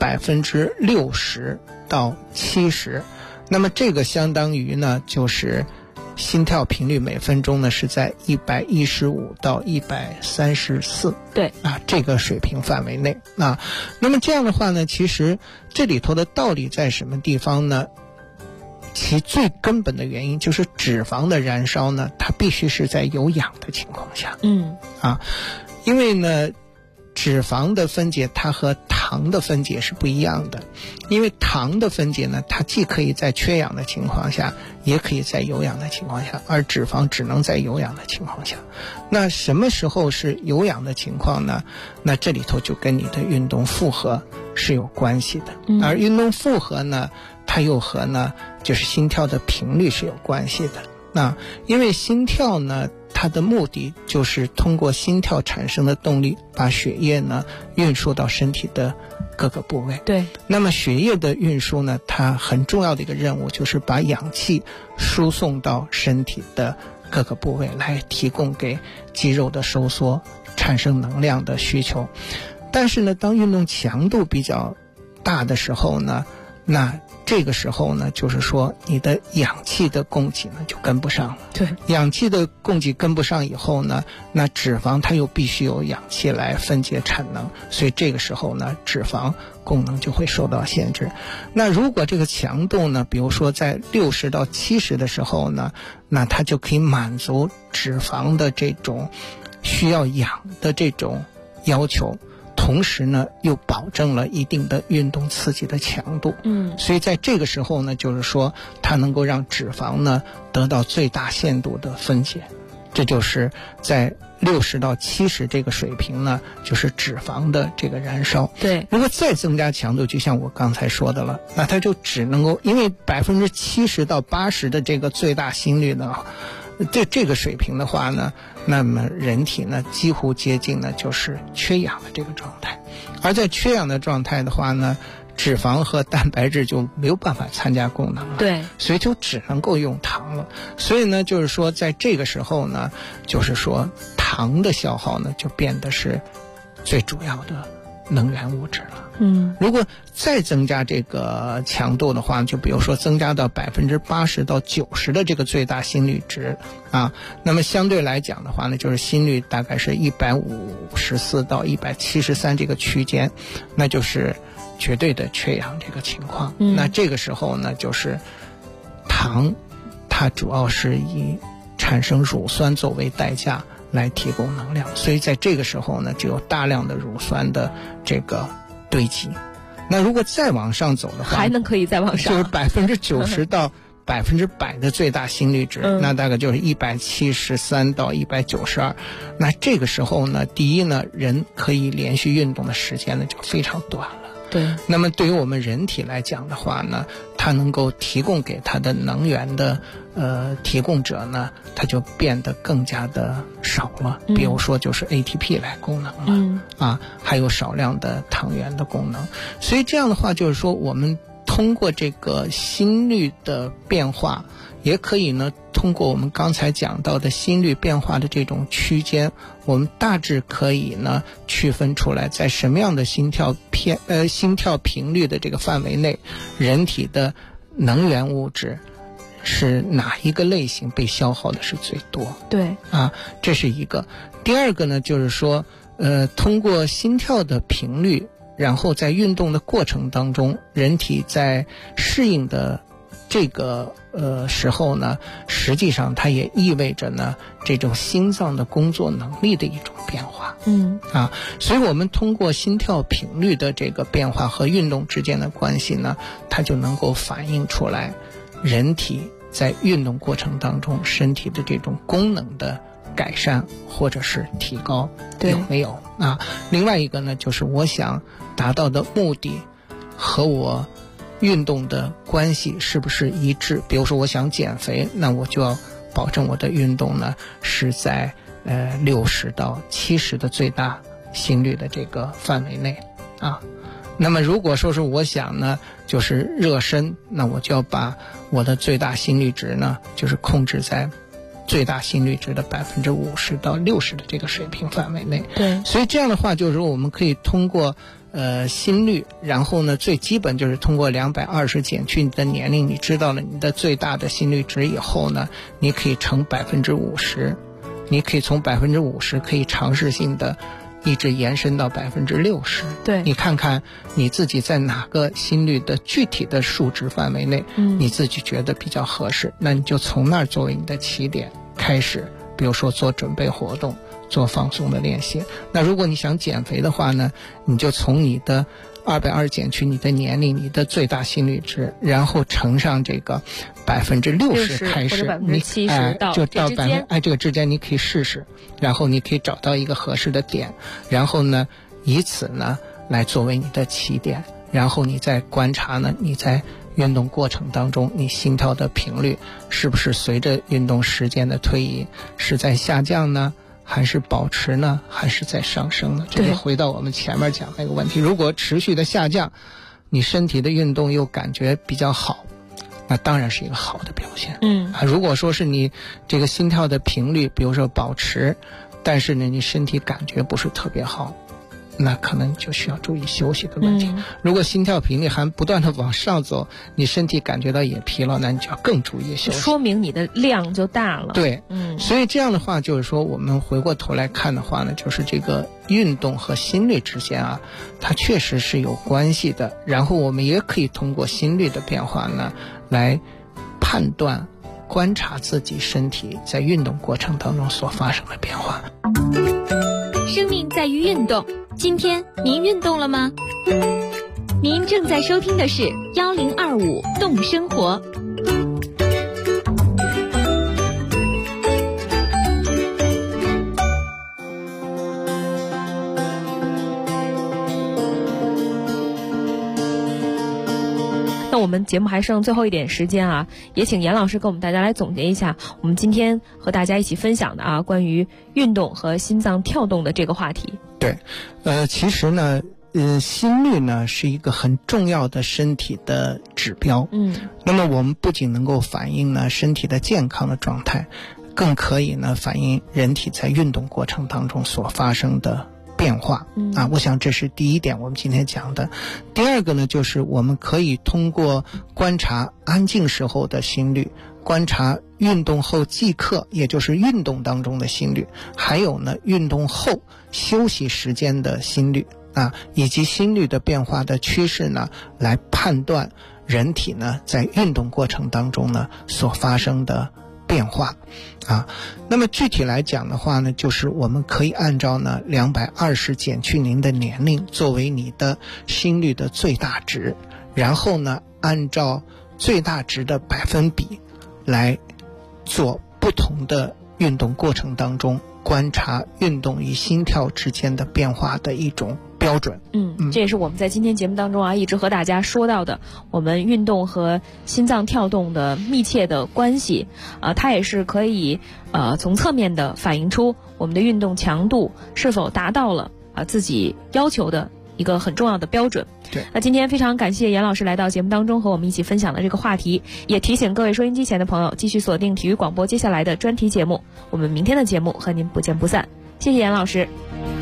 60%到70%。那么这个相当于呢，就是心跳频率每分钟呢是在115到134， 对这个水平范围内那么这样的话呢，其实这里头的道理在什么地方呢？其最根本的原因就是脂肪的燃烧呢，它必须是在有氧的情况下。因为呢，脂肪的分解它和糖的分解是不一样的。因为糖的分解呢，它既可以在缺氧的情况下，也可以在有氧的情况下，而脂肪只能在有氧的情况下。那什么时候是有氧的情况呢？那这里头就跟你的运动负荷是有关系的。而运动负荷呢，它又和呢就是心跳的频率是有关系的。因为心跳呢，它的目的就是通过心跳产生的动力，把血液呢运输到身体的各个部位。 对。 那么血液的运输呢，它很重要的一个任务就是把氧气输送到身体的各个部位，来提供给肌肉的收缩，产生能量的需求。但是呢，当运动强度比较大的时候呢，那这个时候呢，就是说你的氧气的供给呢就跟不上了。 对， 氧气的供给跟不上以后呢，那脂肪它又必须有氧气来分解产能，所以这个时候呢，脂肪功能就会受到限制。那如果这个强度呢，比如说在60到70的时候呢，那它就可以满足脂肪的这种需要氧的这种要求，同时呢又保证了一定的运动刺激的强度。所以在这个时候呢，就是说它能够让脂肪呢得到最大限度的分解。这就是在60到70这个水平呢，就是脂肪的这个燃烧。 对， 如果再增加强度，就像我刚才说的了，那它就只能够，因为70%到80%的这个最大心率呢，这个水平的话呢，那么人体呢几乎接近呢就是缺氧的这个状态。而在缺氧的状态的话呢，脂肪和蛋白质就没有办法参加功能了。 对， 所以就只能够用糖了。所以呢，就是说在这个时候呢，就是说糖的消耗呢就变得是最主要的能源物质了。如果再增加这个强度的话，就比如说增加到80%到90%的这个最大心率值那么相对来讲的话呢，就是心率大概是154到173这个区间，那就是绝对的缺氧这个情况。那这个时候呢，就是糖它主要是以产生乳酸作为代价来提供能量，所以在这个时候呢，就有大量的乳酸的这个堆积。那如果再往上走的话， 还能可以再往上， 就是90%到 100%的最大心率值，那大概就是173到192。那这个时候呢，第一呢，人可以连续运动的时间呢就非常短了。 对， 那么对于我们人体来讲的话呢，它能够提供给它的能源的提供者呢，它就变得更加的少了。比如说就是 ATP 来功能了，还有少量的糖原的功能。所以这样的话，就是说我们通过这个心率的变化，也可以呢通过我们刚才讲到的心率变化的这种区间，我们大致可以呢区分出来，在什么样的心跳频率的这个范围内，人体的能源物质是哪一个类型被消耗的是最多。 对这是一个。第二个呢，就是说通过心跳的频率，然后在运动的过程当中，人体在适应的这个时候呢，实际上它也意味着呢这种心脏的工作能力的一种变化。所以我们通过心跳频率的这个变化和运动之间的关系呢，它就能够反映出来人体在运动过程当中身体的这种功能的改善或者是提高有没有另外一个呢，就是我想达到的目的和我运动的关系是不是一致。比如说我想减肥，那我就要保证我的运动呢是在60到70的最大心率的这个范围内那么如果说是我想呢就是热身，那我就要把我的最大心率值呢就是控制在最大心率值的50%到60%的这个水平范围内。 对， 所以这样的话就是说我们可以通过心率，然后呢最基本就是通过220减去你的年龄，你知道了你的最大的心率值以后呢，你可以乘50%，你可以从50%可以尝试性的一直延伸到60%。 对， 你看看你自己在哪个心率的具体的数值范围内，你自己觉得比较合适，那你就从那儿作为你的起点开始，比如说做准备活动，做放松的练习。那如果你想减肥的话呢，你就从你的220减去你的年龄，你的最大心率值，然后乘上这个60%开始， 你就到这个之间你可以试试，然后你可以找到一个合适的点，然后呢以此呢来作为你的起点，然后你再观察呢你在运动过程当中你心跳的频率是不是随着运动时间的推移是在下降呢，还是保持呢，还是在上升呢？这就回到我们前面讲那个问题，如果持续的下降，你身体的运动又感觉比较好，那当然是一个好的表现。如果说是你这个心跳的频率比如说保持，但是呢你身体感觉不是特别好，那可能就需要注意休息的问题。如果心跳频率还不断的往上走，你身体感觉到也疲劳，那你就要更注意休息， 说明你的量就大了。 对，所以这样的话就是说我们回过头来看的话呢，就是这个运动和心率之间它确实是有关系的，然后我们也可以通过心率的变化呢来判断观察自己身体在运动过程当中所发生的变化。 生命在于运动，今天您运动了吗？您正在收听的是1025动生活。 那我们节目还剩最后一点时间也请严老师跟我们大家来总结一下我们今天和大家一起分享的关于运动和心脏跳动的这个话题。 对，其实呢心率呢是一个很重要的身体的指标。那么我们不仅能够反映呢身体的健康的状态，更可以呢反映人体在运动过程当中所发生的变化我想这是第一点我们今天讲的。第二个呢，就是我们可以通过观察安静时候的心率，观察运动后即刻，也就是运动当中的心率，还有呢运动后休息时间的心率以及心率的变化的趋势呢，来判断人体呢在运动过程当中呢所发生的变化那么具体来讲的话呢，就是我们可以按照呢220减去您的年龄作为你的心率的最大值，然后呢按照最大值的百分比来做不同的运动过程当中观察运动与心跳之间的变化的一种标准。 这也是我们在今天节目当中一直和大家说到的，我们运动和心脏跳动的密切的关系它也是可以从侧面的反映出我们的运动强度是否达到了自己要求的一个很重要的标准。 对， 那今天非常感谢严老师来到节目当中和我们一起分享的这个话题，也提醒各位收音机前的朋友继续锁定体育广播接下来的专题节目，我们明天的节目和您不见不散。谢谢严老师。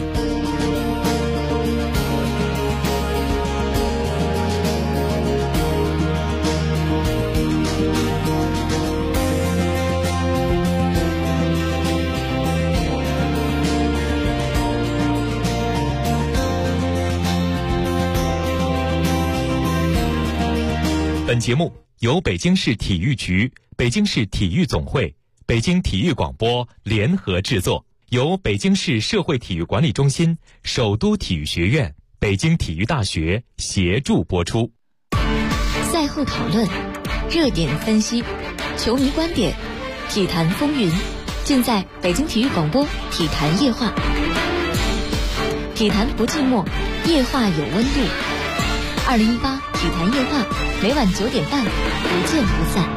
本节目由北京市体育局、北京市体育总会、北京体育广播联合制作，由北京市社会体育管理中心、首都体育学院、北京体育大学协助播出。 赛后讨论，热点分析，球迷观点，体坛风云，尽在北京体育广播体坛夜话。体坛不寂寞，夜话有温度。2018体坛夜话，每晚9点半，不见不散。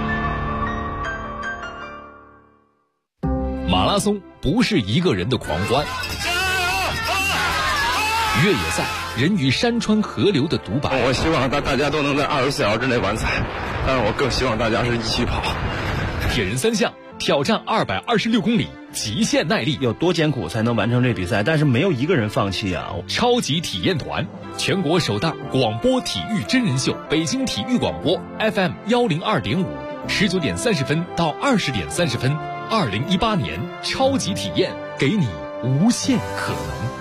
马拉松不是一个人的狂欢，越野赛人与山川河流的独白。 我希望大家都能在24小时之内完赛，但是我更希望大家是一起跑。 铁人三项挑战226公里，极限耐力， 有多艰苦才能完成这比赛？但是没有一个人放弃啊！ 超级体验团，全国首档广播体育真人秀，北京体育广播 FM 102.5，19点30分到20点30分，2018年超级体验，给你无限可能。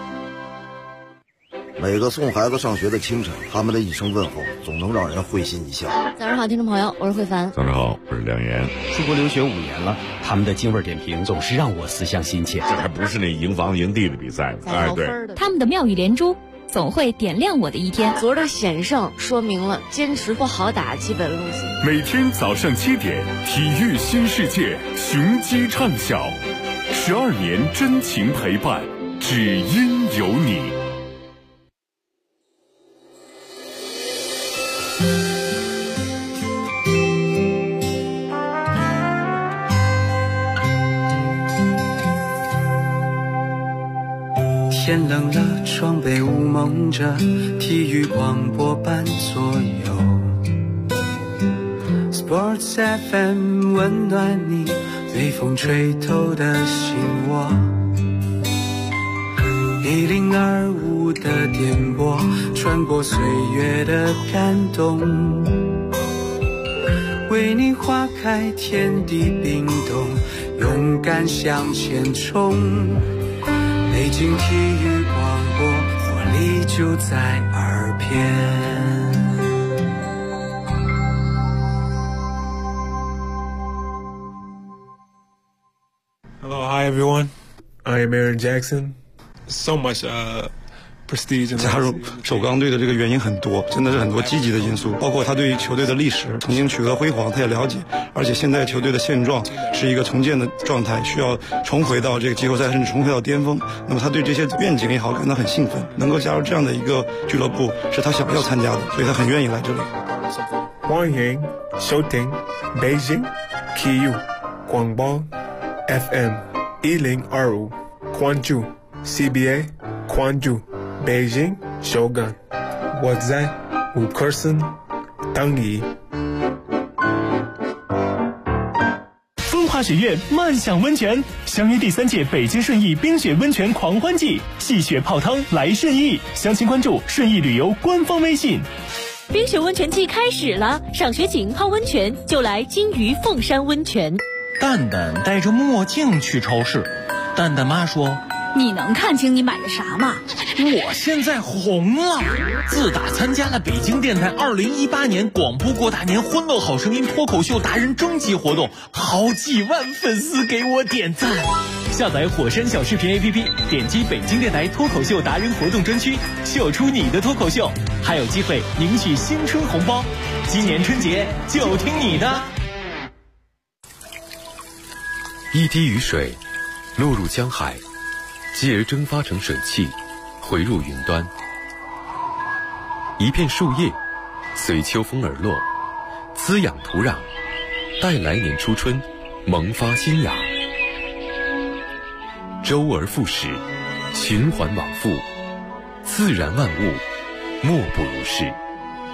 每个送孩子上学的清晨，他们的一声问候总能让人会心一笑。 早上好，听众朋友，我是慧凡。 早上好，我是梁岩。 出国留学5年了，他们的京味点评总是让我思乡心切。 这还不是那营房营地的比赛， 对， 他们的妙语连珠总会点亮我的一天。 昨儿的险胜说明了坚持不好打基本路线。 每天早上7点，体育新世界，雄鸡唱晓，12年真情陪伴，只因有你。 天冷了，窗被雾蒙着，体育广播伴左右。Sports FM 温暖你，微风吹透的心窝。1025的电波，穿过岁月的感动，为你划开天地冰冻，勇敢向前冲。北京体育广播，活力就在耳边。 Hello, hi everyone. I am Aaron Jackson. So much prestige. 加入首钢队的这个原因很多，真的是很多积极的因素，包括他对于球队的历史曾经取得辉煌，他也了解，而且现在球队的现状是一个重建的状态，需要重回到这个季后赛，甚至重回到巅峰。那么他对这些愿景也好感到很兴奋，能够加入这样的一个俱乐部是他想要参加的，所以他很愿意来这里。 欢迎收听北京体育广播 FM 1025，关注 CBA， 关注北京首钢，我在5棵森等你。 风华学院漫享温泉，相约第3届北京顺义冰雪温泉狂欢季，戏雪泡汤来顺义，详情关注顺义旅游官方微信。 冰雪温泉季开始了，赏雪景泡温泉就来金鱼凤山温泉。 蛋蛋戴着墨镜去超市，蛋蛋妈说：“ 你能看清你买的啥吗？ 我现在红了！自打参加了北京电台2018年广播过大年欢乐好声音脱口秀达人征集活动，好几万粉丝给我点赞。 下载火山小视频 APP， 点击北京电台脱口秀达人活动专区，秀出你的脱口秀，还有机会领取新春红包。 今年春节就听你的。 一滴雨水落入江海，继而蒸发成水汽，回入云端。一片树叶随秋风而落，滋养土壤，待来年初春萌发新芽。周而复始，循环往复，自然万物莫不如是。